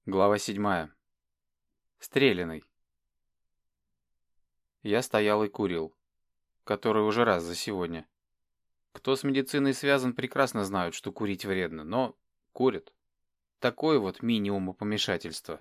Глава 7. Стреляный. Я стоял и курил. Который уже раз за сегодня. Кто с медициной связан, прекрасно знают, что курить вредно, но курят. Такое вот минимум помешательства.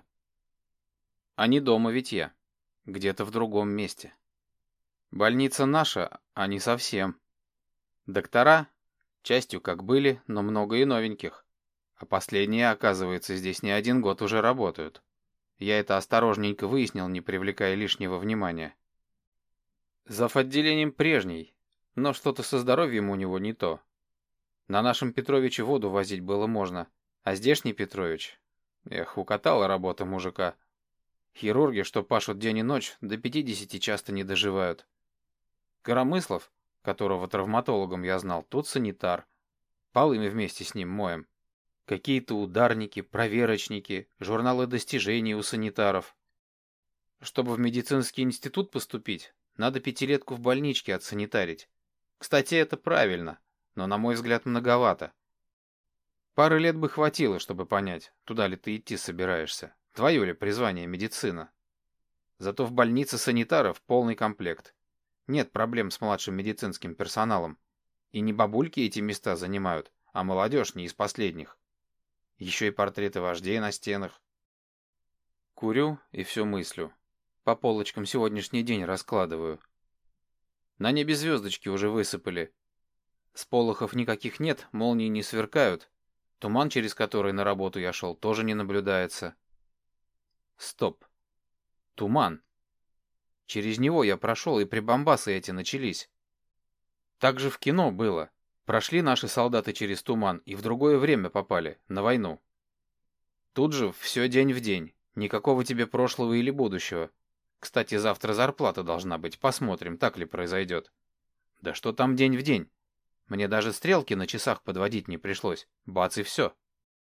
А не дома ведь я. Где-то в другом месте. Больница наша, а не совсем. Доктора, частью как были, но много и новеньких. А последние, оказывается, здесь не один год уже работают. Я это осторожненько выяснил, не привлекая лишнего внимания. Зав. Отделением прежний, но что-то со здоровьем у него не то. На нашем Петровиче воду возить было можно, а здешний Петрович... укатала работа мужика. Хирурги, что пашут день и ночь, до 50 часто не доживают. Коромыслов, которого травматологом я знал, тут санитар. Полы мы вместе с ним моем. Какие-то ударники, проверочники, журналы достижений у санитаров. Чтобы в медицинский институт поступить, надо 5-летку в больничке отсанитарить. Кстати, это правильно, но, на мой взгляд, многовато. Пары лет бы хватило, чтобы понять, туда ли ты идти собираешься, твое ли призвание медицина. Зато в больнице санитаров полный комплект. Нет проблем с младшим медицинским персоналом. И не бабульки эти места занимают, а молодежь не из последних. Еще и портреты вождей на стенах. Курю и все мыслю. По полочкам сегодняшний день раскладываю. На небе звездочки уже высыпали. Сполохов никаких нет, молнии не сверкают. Туман, через который на работу я шел, тоже не наблюдается. Стоп. Туман. Через него я прошел, и прибамбасы эти начались. Так же в кино было. Прошли наши солдаты через туман и в другое время попали, на войну. Тут же все день в день. Никакого тебе прошлого или будущего. Кстати, завтра зарплата должна быть. Посмотрим, так ли произойдет. Да что там день в день? Мне даже стрелки на часах подводить не пришлось. Бац и все.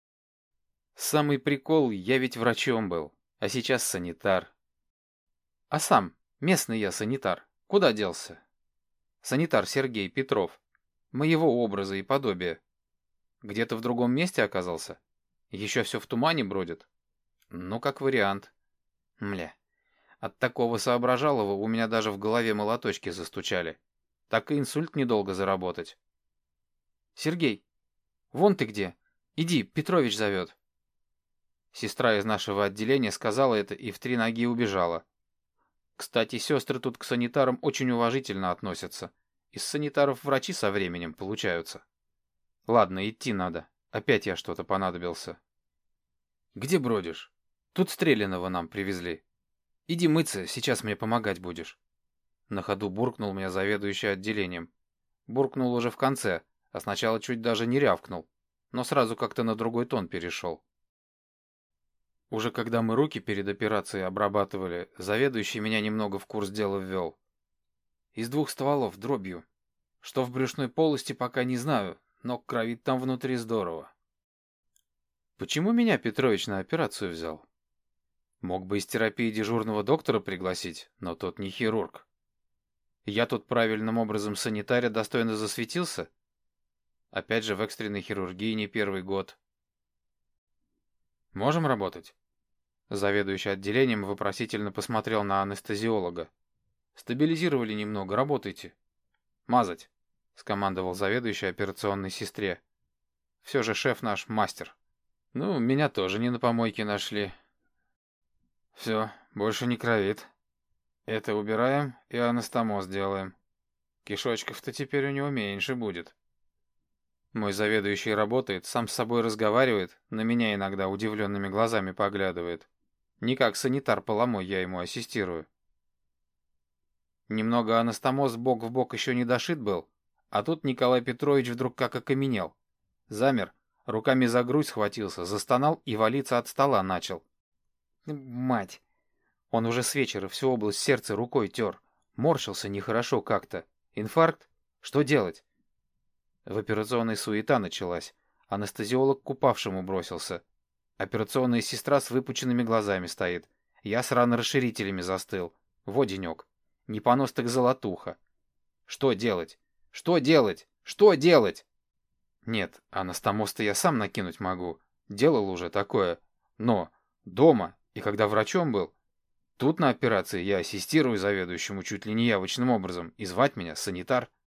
Самый прикол, я ведь врачом был, а сейчас санитар. А сам, местный я санитар, куда делся? Санитар Сергей Петров. Моего образа и подобия. Где-то в другом месте оказался? Еще все в тумане бродит? Ну, как вариант. Мля. От такого соображалова у меня даже в голове молоточки застучали. Так и инсульт недолго заработать. Сергей, вон ты где. Иди, Петрович зовет. Сестра из нашего отделения сказала это и в 3 ноги убежала. Кстати, сестры тут к санитарам очень уважительно относятся. Из санитаров врачи со временем получаются. Ладно, идти надо. Опять я что-то понадобился. Где бродишь? Тут стрелянного нам привезли. Иди мыться, сейчас мне помогать будешь. На ходу буркнул меня заведующий отделением. Буркнул уже в конце, а сначала чуть даже не рявкнул, но сразу как-то на другой тон перешел. Уже когда мы руки перед операцией обрабатывали, заведующий меня немного в курс дела ввел. Из 2 стволов, дробью. Что в брюшной полости, пока не знаю, но кровит там внутри здорово. Почему меня Петрович на операцию взял? Мог бы из терапии дежурного доктора пригласить, но тот не хирург. Я тут правильным образом санитаря достойно засветился? Опять же, в экстренной хирургии не 1-й год. Можем работать? Заведующий отделением вопросительно посмотрел на анестезиолога. Стабилизировали немного, работайте. Мазать, скомандовал заведующий операционной сестре. Все же шеф наш мастер. Ну, меня тоже не на помойке нашли. Все, больше не кровит. Это убираем и анастомоз делаем. Кишочков-то теперь у него меньше будет. Мой заведующий работает, сам с собой разговаривает, на меня иногда удивленными глазами поглядывает. Не как санитар поломой я ему ассистирую. Немного анастомоз бок в бок еще не дошит был, а тут Николай Петрович вдруг как окаменел. Замер, руками за грудь схватился, застонал и валиться от стола начал. Мать! Он уже с вечера всю область сердца рукой тер. Морщился нехорошо как-то. Инфаркт? Что делать? В операционной суета началась. Анестезиолог к упавшему бросился. Операционная сестра с выпученными глазами стоит. Я с ранорасширителями застыл. Во денек. Не понос так золотуха. Что делать? Что делать? Что делать? Нет, анастомоз-то я сам накинуть могу. Делал уже такое. Но Дома. И когда врачом был. Тут на операции я ассистирую заведующему чуть ли не явочным образом, и звать меня санитар.